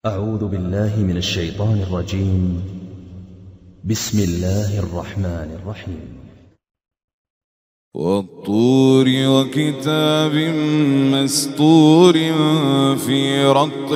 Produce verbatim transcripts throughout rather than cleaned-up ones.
أعوذ بالله من الشيطان الرجيم. بسم الله الرحمن الرحيم. والطور وكتاب مسطور في رق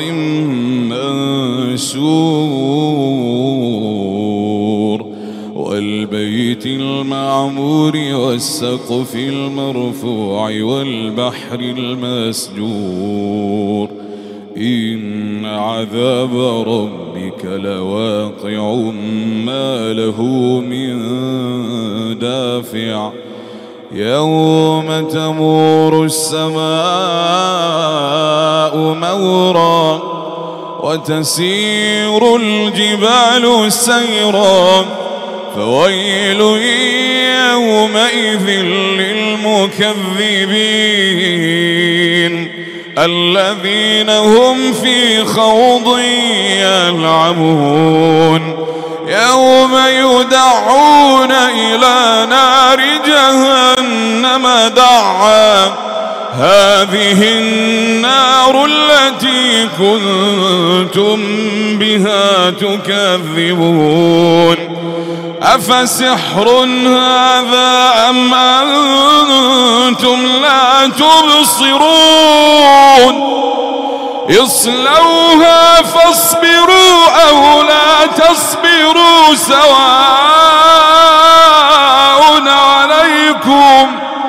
منشور والبيت المعمور والسقف المرفوع والبحر المسجور إن عذاب ربك لواقع ما له من دافع يوم تمور السماء مورا وتسير الجبال سيرا فويل يومئذ للمكذبين الذين هم في خوض يلعبون يوم يدعون إلى نار جهنم دعا هذه النار التي كنتم بها تكذبون أفسحر هذا أم أنتم لا تبصرون اصلوها فاصبروا أو لا تصبروا سواء عليكم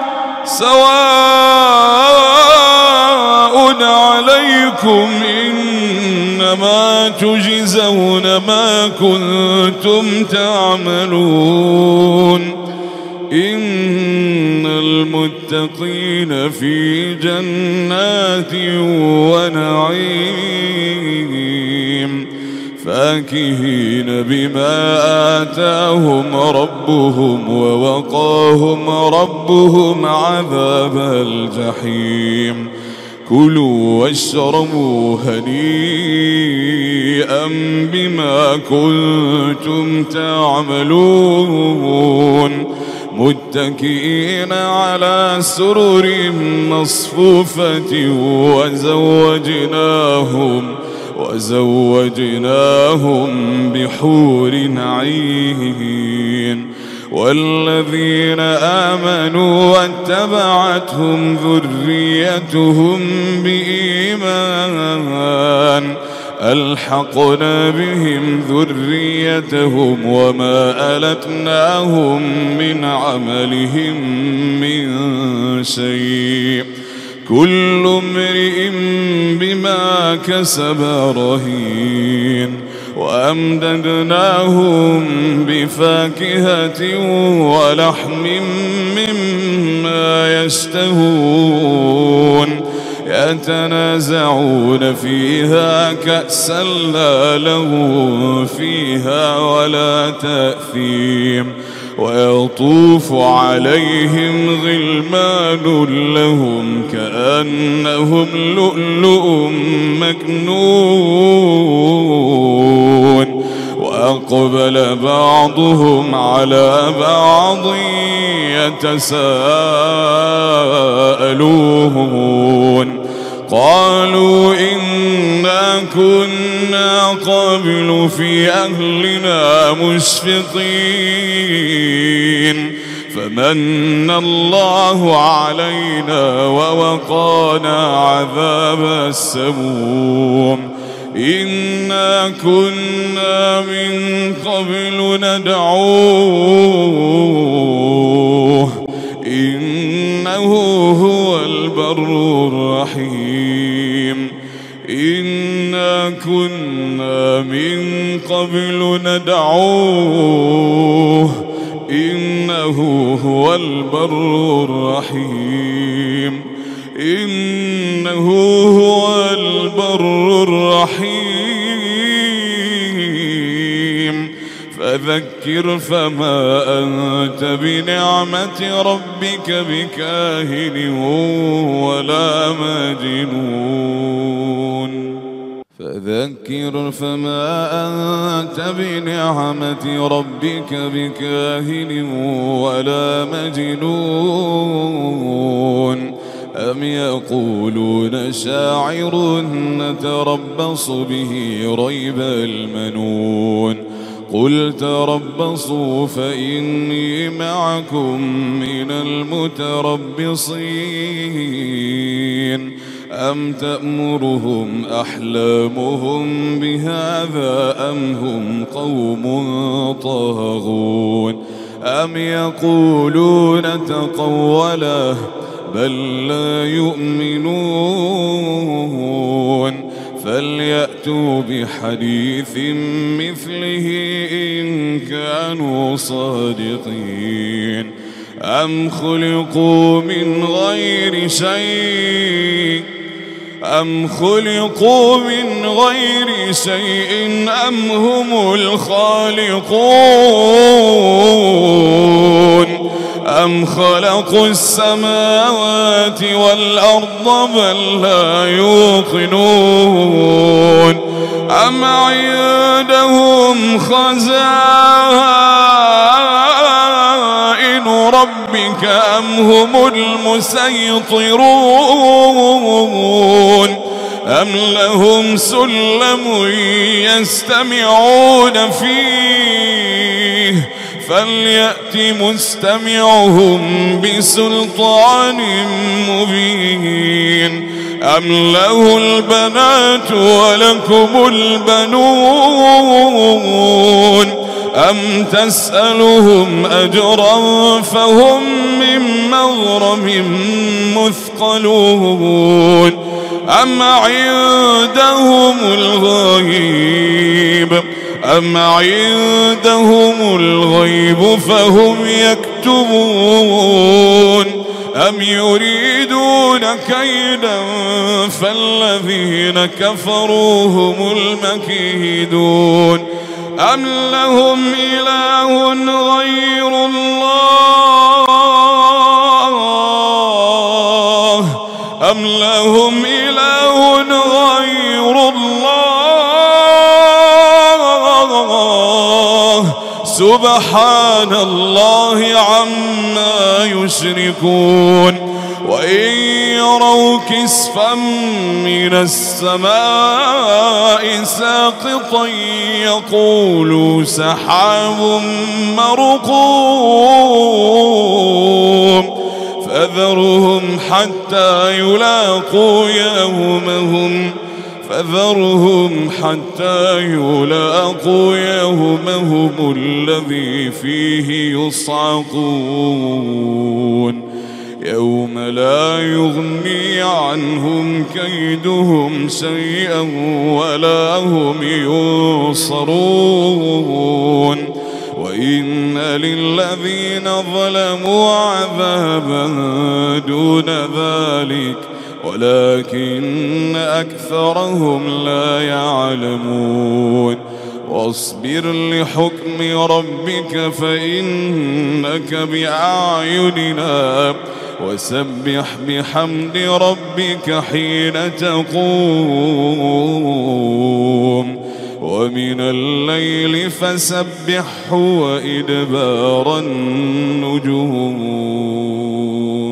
سواء عليكم إنما تجزون ما كنتم تعملون إن المتقين في جنات ونعيم فاكهين بما آتاهم ربهم ووقاهم ربهم عذاب الجحيم كلوا واشربوا هنيئا بما كنتم تعملون متكئين على سرر مصفوفة وزوجناهم وزوجناهم بحور عين والذين آمنوا واتبعتهم ذريتهم بإيمان ألحقنا بهم ذريتهم وما ألتناهم من عملهم من شيء كل امرئ بما كسب رهين وأمددناهم بفاكهة ولحم مما يشتهون يتنازعون فيها كأسا لا لغو فيها ولا تأثيم ويطوف عليهم غلمان لهم كأنهم لؤلؤ مكنون وأقبل بعضهم على بعض يتساءلون قالوا إنا كنا قبل في أهلنا مشفقين فمن الله علينا ووقانا عذاب السموم إنا كنا من قبل ندعوه إنه هو البر الرحيم إنا كنا من قبل ندعوه إنه هو البر الرحيم إنه هو البر الرحيم فذكر فما أنت بنعمة ربك بكاهن ولا مجنون فذكر فما أنت بنعمة ربك بكاهن ولا مجنون أم يقولون شاعر نتربص به ريب المنون قل تربصوا فإني معكم من المتربصين أم تأمرهم أحلامهم بهذا أم هم قوم طاغون أم يقولون تقوله بل لا يؤمنون فليأتوا بحديث مثله إن كانوا صادقين أم خلقوا من غير شيء أم خلقوا من غير شيء أم هم الخالقون أم خلقوا السماوات والأرض بل لا يوقنون أم عندهم خزائن ربك أم هم المسيطرون أم لهم سلم يستمعون فيه فليأت مستمعهم بسلطان مبين أم له البنات ولكم البنون أم تسألهم أجرا فهم من مغرم مثقلون أم عندهم الغيب أم عندهم الغيب فهم يكتبون أم يريدون كيدا فالذين كفروا هم المكيدون أم لهم إله غير الله أم لهم إله غير الله سبحان الله عما يشركون وإن يروا كسفا من السماء ساقطا يقولوا سحاب مرقوم فذرهم حتى يلاقوا يومهم فذرهم حتى يلاقوا يومهم الذي فيه يصعقون يوم لا يغني عنهم كيدهم شيئا ولا هم ينصرون وإن للذين ظلموا عذابا دون ذلك ولكن أكثرهم لا يعلمون واصبر لحكم ربك فإنك بأعيننا وسبح بحمد ربك حين تقوم ومن الليل فسبحه وإدبار النجوم.